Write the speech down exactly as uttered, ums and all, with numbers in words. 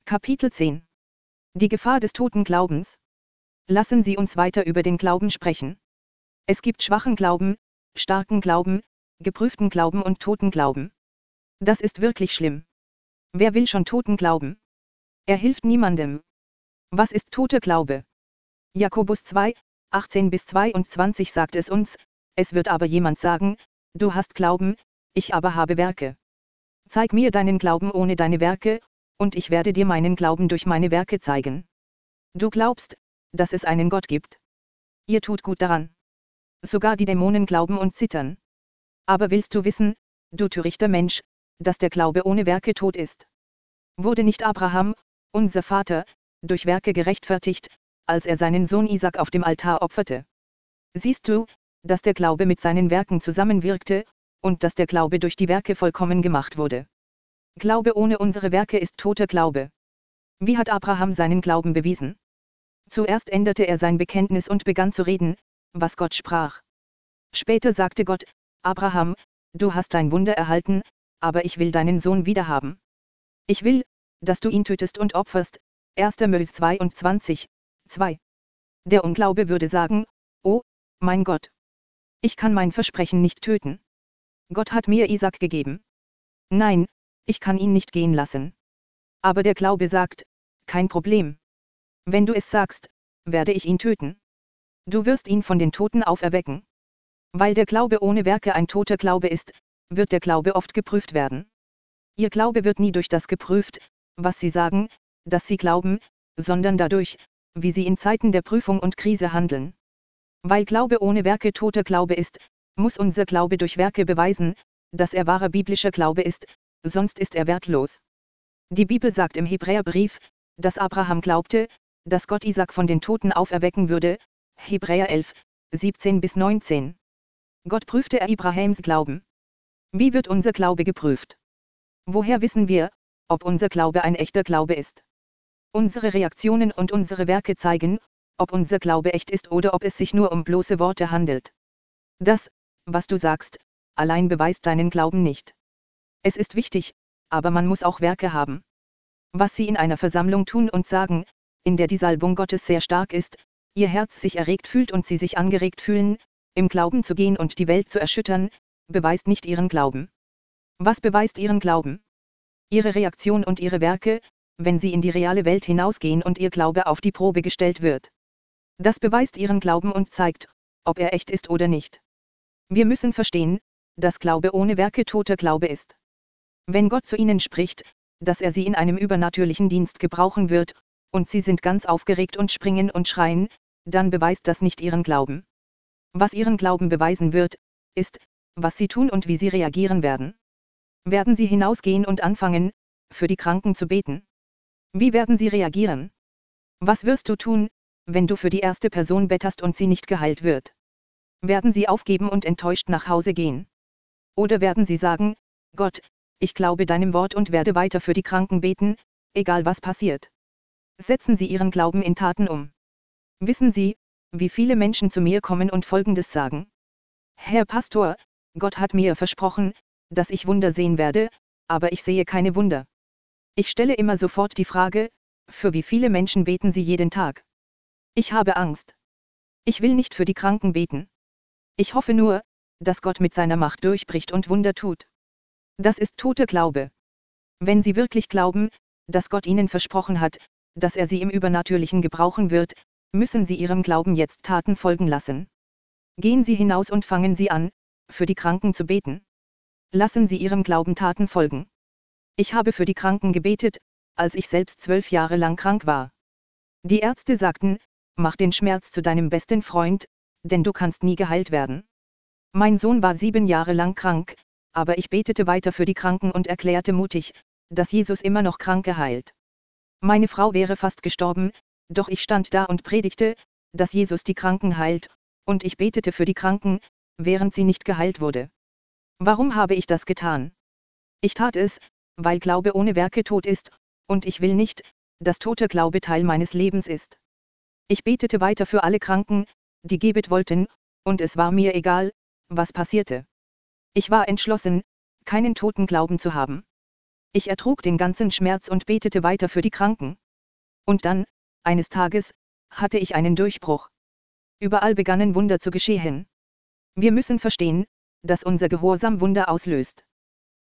Kapitel zehn. Die Gefahr des toten Glaubens. Lassen Sie uns weiter über den Glauben sprechen. Es gibt schwachen Glauben, starken Glauben, geprüften Glauben und toten Glauben. Das ist wirklich schlimm. Wer will schon toten Glauben? Er hilft niemandem. Was ist toter Glaube? Jakobus zwei, achtzehn bis zweiundzwanzig sagt es uns, es wird aber jemand sagen, du hast Glauben, ich aber habe Werke. Zeig mir deinen Glauben ohne deine Werke, und ich werde dir meinen Glauben durch meine Werke zeigen. Du glaubst, dass es einen Gott gibt. Ihr tut gut daran. Sogar die Dämonen glauben und zittern. Aber willst du wissen, du törichter Mensch, dass der Glaube ohne Werke tot ist? Wurde nicht Abraham, unser Vater, durch Werke gerechtfertigt, als er seinen Sohn Isaak auf dem Altar opferte? Siehst du, dass der Glaube mit seinen Werken zusammenwirkte, und dass der Glaube durch die Werke vollkommen gemacht wurde? Glaube ohne unsere Werke ist toter Glaube. Wie hat Abraham seinen Glauben bewiesen? Zuerst änderte er sein Bekenntnis und begann zu reden, was Gott sprach. Später sagte Gott, Abraham, du hast dein Wunder erhalten, aber ich will deinen Sohn wiederhaben. Ich will, dass du ihn tötest und opferst. erster Mose zweiundzwanzig, zwei. Der Unglaube würde sagen, oh, mein Gott. Ich kann mein Versprechen nicht töten. Gott hat mir Isaak gegeben. Nein, ich kann ihn nicht gehen lassen. Aber der Glaube sagt, kein Problem. Wenn du es sagst, werde ich ihn töten. Du wirst ihn von den Toten auferwecken. Weil der Glaube ohne Werke ein toter Glaube ist, wird der Glaube oft geprüft werden. Ihr Glaube wird nie durch das geprüft, was sie sagen, dass sie glauben, sondern dadurch, wie sie in Zeiten der Prüfung und Krise handeln. Weil Glaube ohne Werke toter Glaube ist, muss unser Glaube durch Werke beweisen, dass er wahrer biblischer Glaube ist, sonst ist er wertlos. Die Bibel sagt im Hebräerbrief, dass Abraham glaubte, dass Gott Isaak von den Toten auferwecken würde, Hebräer elf, siebzehn bis neunzehn. Gott prüfte Abrahams Glauben. Wie wird unser Glaube geprüft? Woher wissen wir, ob unser Glaube ein echter Glaube ist? Unsere Reaktionen und unsere Werke zeigen, ob unser Glaube echt ist oder ob es sich nur um bloße Worte handelt. Das, was du sagst, allein beweist deinen Glauben nicht. Es ist wichtig, aber man muss auch Werke haben. Was Sie in einer Versammlung tun und sagen, in der die Salbung Gottes sehr stark ist, Ihr Herz sich erregt fühlt und Sie sich angeregt fühlen, im Glauben zu gehen und die Welt zu erschüttern, beweist nicht Ihren Glauben. Was beweist Ihren Glauben? Ihre Reaktion und Ihre Werke, wenn Sie in die reale Welt hinausgehen und Ihr Glaube auf die Probe gestellt wird. Das beweist Ihren Glauben und zeigt, ob er echt ist oder nicht. Wir müssen verstehen, dass Glaube ohne Werke toter Glaube ist. Wenn Gott zu Ihnen spricht, dass er Sie in einem übernatürlichen Dienst gebrauchen wird, und Sie sind ganz aufgeregt und springen und schreien, dann beweist das nicht Ihren Glauben. Was Ihren Glauben beweisen wird, ist, was Sie tun und wie Sie reagieren werden. Werden Sie hinausgehen und anfangen, für die Kranken zu beten? Wie werden Sie reagieren? Was wirst du tun, wenn du für die erste Person betterst und sie nicht geheilt wird? Werden Sie aufgeben und enttäuscht nach Hause gehen? Oder werden Sie sagen, Gott, ich glaube deinem Wort und werde weiter für die Kranken beten, egal was passiert? Setzen Sie Ihren Glauben in Taten um. Wissen Sie, wie viele Menschen zu mir kommen und Folgendes sagen? Herr Pastor, Gott hat mir versprochen, dass ich Wunder sehen werde, aber ich sehe keine Wunder. Ich stelle immer sofort die Frage, für wie viele Menschen beten Sie jeden Tag? Ich habe Angst. Ich will nicht für die Kranken beten. Ich hoffe nur, dass Gott mit seiner Macht durchbricht und Wunder tut. Das ist toter Glaube. Wenn Sie wirklich glauben, dass Gott Ihnen versprochen hat, dass er Sie im Übernatürlichen gebrauchen wird, müssen Sie Ihrem Glauben jetzt Taten folgen lassen. Gehen Sie hinaus und fangen Sie an, für die Kranken zu beten. Lassen Sie Ihrem Glauben Taten folgen. Ich habe für die Kranken gebetet, als ich selbst zwölf Jahre lang krank war. Die Ärzte sagten, mach den Schmerz zu deinem besten Freund, denn du kannst nie geheilt werden. Mein Sohn war sieben Jahre lang krank, aber ich betete weiter für die Kranken und erklärte mutig, dass Jesus immer noch Kranke heilt. Meine Frau wäre fast gestorben, doch ich stand da und predigte, dass Jesus die Kranken heilt, und ich betete für die Kranken, während sie nicht geheilt wurde. Warum habe ich das getan? Ich tat es, weil Glaube ohne Werke tot ist, und ich will nicht, dass toter Glaube Teil meines Lebens ist. Ich betete weiter für alle Kranken, die Gebet wollten, und es war mir egal, was passierte. Ich war entschlossen, keinen toten Glauben zu haben. Ich ertrug den ganzen Schmerz und betete weiter für die Kranken. Und dann, eines Tages, hatte ich einen Durchbruch. Überall begannen Wunder zu geschehen. Wir müssen verstehen, dass unser Gehorsam Wunder auslöst.